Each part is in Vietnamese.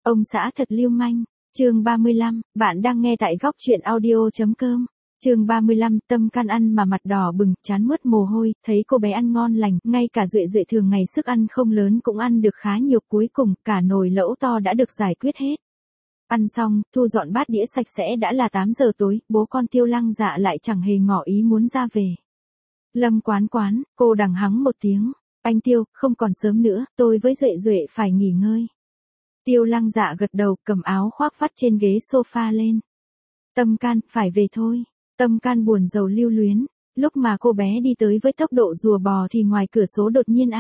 Ông xã thật lưu manh. Chương 35, bạn đang nghe tại góc truyện audio.com. Chương 35, Tâm Can ăn mà mặt đỏ bừng, trán mướt mồ hôi, thấy cô bé ăn ngon lành, ngay cả Duệ Duệ thường ngày sức ăn không lớn cũng ăn được khá nhiều, cuối cùng cả nồi lẩu to đã được giải quyết hết. Ăn xong, thu dọn bát đĩa sạch sẽ đã là 8 giờ tối, bố con Tiêu Lăng Dạ lại chẳng hề ngỏ ý muốn ra về. Lâm Quán Quán, cô đằng hắng một tiếng, anh Tiêu, không còn sớm nữa, tôi với Duệ Duệ phải nghỉ ngơi. Tiêu Lăng Dạ gật đầu, cầm áo khoác vắt trên ghế sofa lên. Tâm Can, phải về thôi. Tâm Can buồn rầu lưu luyến, lúc mà cô bé đi tới với tốc độ rùa bò thì ngoài cửa sổ đột nhiên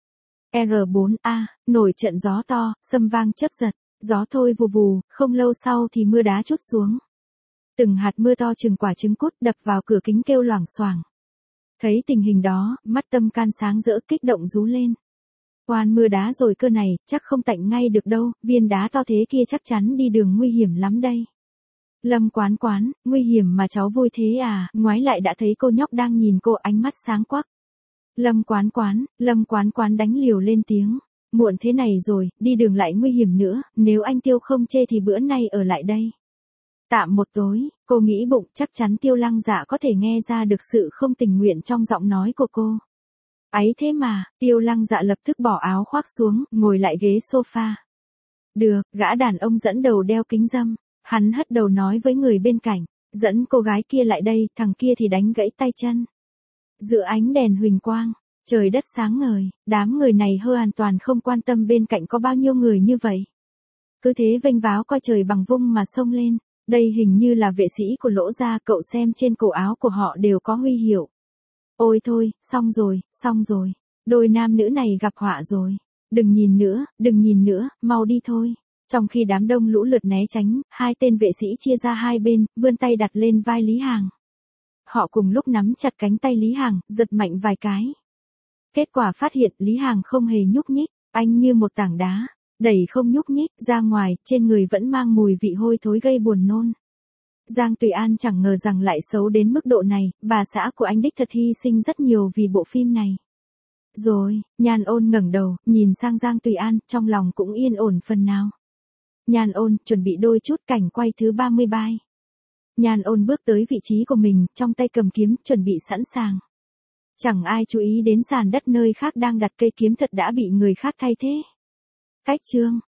R4 nổi trận gió to, sâm vang chớp giật, gió thôi vù vù, không lâu sau thì mưa đá trút xuống. Từng hạt mưa to chừng quả trứng cút đập vào cửa kính kêu loảng xoảng. Thấy tình hình đó, mắt Tâm Can sáng rỡ kích động rú lên. Toàn mưa đá rồi cơ này, chắc không tạnh ngay được đâu, viên đá to thế kia chắc chắn đi đường nguy hiểm lắm đây. Lâm Quán Quán, nguy hiểm mà cháu vui thế à, ngoái lại đã thấy cô nhóc đang nhìn cô, ánh mắt sáng quắc. Lâm Quán Quán đánh liều lên tiếng. Muộn thế này rồi, đi đường lại nguy hiểm nữa, nếu anh Tiêu không chê thì bữa nay ở lại đây. Tạm một tối, cô nghĩ bụng chắc chắn Tiêu Lăng Dạ có thể nghe ra được sự không tình nguyện trong giọng nói của cô. Ấy thế mà, Tiêu Lăng Dạ lập tức bỏ áo khoác xuống, ngồi lại ghế sofa. Được, gã đàn ông dẫn đầu đeo kính râm, hắn hất đầu nói với người bên cạnh, dẫn cô gái kia lại đây, thằng kia thì đánh gãy tay chân. Giữa ánh đèn huỳnh quang, trời đất sáng ngời, đám người này hoàn toàn không quan tâm bên cạnh có bao nhiêu người như vậy. Cứ thế vênh váo coi trời bằng vung mà xông lên, đây hình như là vệ sĩ của Lỗ gia, cậu xem trên cổ áo của họ đều có huy hiệu. Ôi thôi, xong rồi, đôi nam nữ này gặp họa rồi. Đừng nhìn nữa, mau đi thôi. Trong khi đám đông lũ lượt né tránh, hai tên vệ sĩ chia ra hai bên, vươn tay đặt lên vai Lý Hàng. Họ cùng lúc nắm chặt cánh tay Lý Hàng, giật mạnh vài cái. Kết quả phát hiện Lý Hàng không hề nhúc nhích, anh như một tảng đá, đẩy không nhúc nhích, ra ngoài, trên người vẫn mang mùi vị hôi thối gây buồn nôn. Giang Tùy An chẳng ngờ rằng lại xấu đến mức độ này, bà xã của anh đích thật hy sinh rất nhiều vì bộ phim này. Rồi, Nhan Ôn ngẩng đầu, nhìn sang Giang Tùy An, trong lòng cũng yên ổn phần nào. Nhan Ôn, chuẩn bị đôi chút cảnh quay thứ 33. Nhan Ôn bước tới vị trí của mình, trong tay cầm kiếm, chuẩn bị sẵn sàng. Chẳng ai chú ý đến sàn đất nơi khác đang đặt cây kiếm thật đã bị người khác thay thế. Cách chương,